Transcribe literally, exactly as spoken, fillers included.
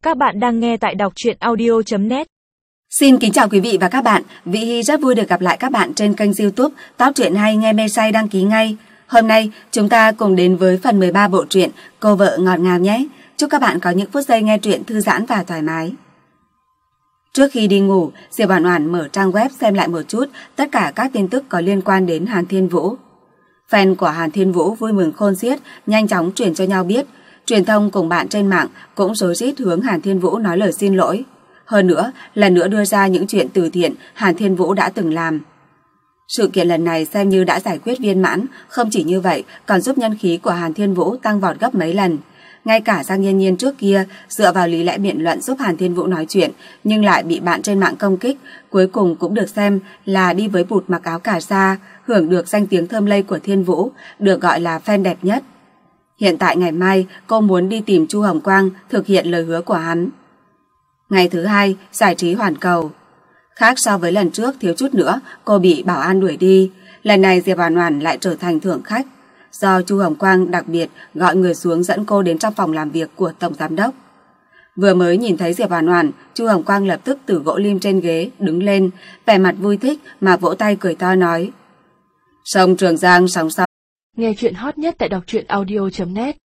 Các bạn đang nghe tại đọc truyện audio chấm net. Xin kính chào quý vị và các bạn. Vĩ Hy rất vui được gặp lại các bạn trên kênh YouTube Top Truyện Hay Nghe Mê Say đăng ký ngay. Hôm nay chúng ta cùng đến với phần mười ba bộ truyện Cô Vợ Ngọt Ngào nhé. Chúc các bạn có những phút giây nghe truyện thư giãn và thoải mái. Trước khi đi ngủ, Diệp Oản Oản mở trang web xem lại một chút tất cả các tin tức có liên quan đến Hàn Thiên Vũ. Fan của Hàn Thiên Vũ vui mừng khôn xiết, nhanh chóng truyền cho nhau biết. Truyền thông cùng bạn trên mạng cũng rối rít hướng Hàn Thiên Vũ nói lời xin lỗi. Hơn nữa, lần nữa đưa ra những chuyện từ thiện Hàn Thiên Vũ đã từng làm. Sự kiện lần này xem như đã giải quyết viên mãn, không chỉ như vậy còn giúp nhân khí của Hàn Thiên Vũ tăng vọt gấp mấy lần. Ngay cả Giang Nhiên Nhiên trước kia dựa vào lý lẽ biện luận giúp Hàn Thiên Vũ nói chuyện nhưng lại bị bạn trên mạng công kích, cuối cùng cũng được xem là đi với bụt mặc áo cà sa, hưởng được danh tiếng thơm lây của Thiên Vũ, được gọi là fan đẹp nhất. Hiện tại ngày mai cô muốn đi tìm Chu Hồng Quang thực hiện lời hứa của hắn. Ngày thứ hai, giải trí hoàn cầu. Khác so với lần trước thiếu chút nữa cô bị bảo an đuổi đi, lần này Diệp Oản Oản lại trở thành thượng khách. Do Chu Hồng Quang đặc biệt gọi người xuống dẫn cô đến trong phòng làm việc của tổng giám đốc. Vừa mới nhìn thấy Diệp Oản Oản, Chu Hồng Quang lập tức từ gỗ lim trên ghế đứng lên, vẻ mặt vui thích mà vỗ tay cười to nói: "Sông Trường Giang sóng sau." Nghe truyện hot nhất tại đọc truyện audio chấm net.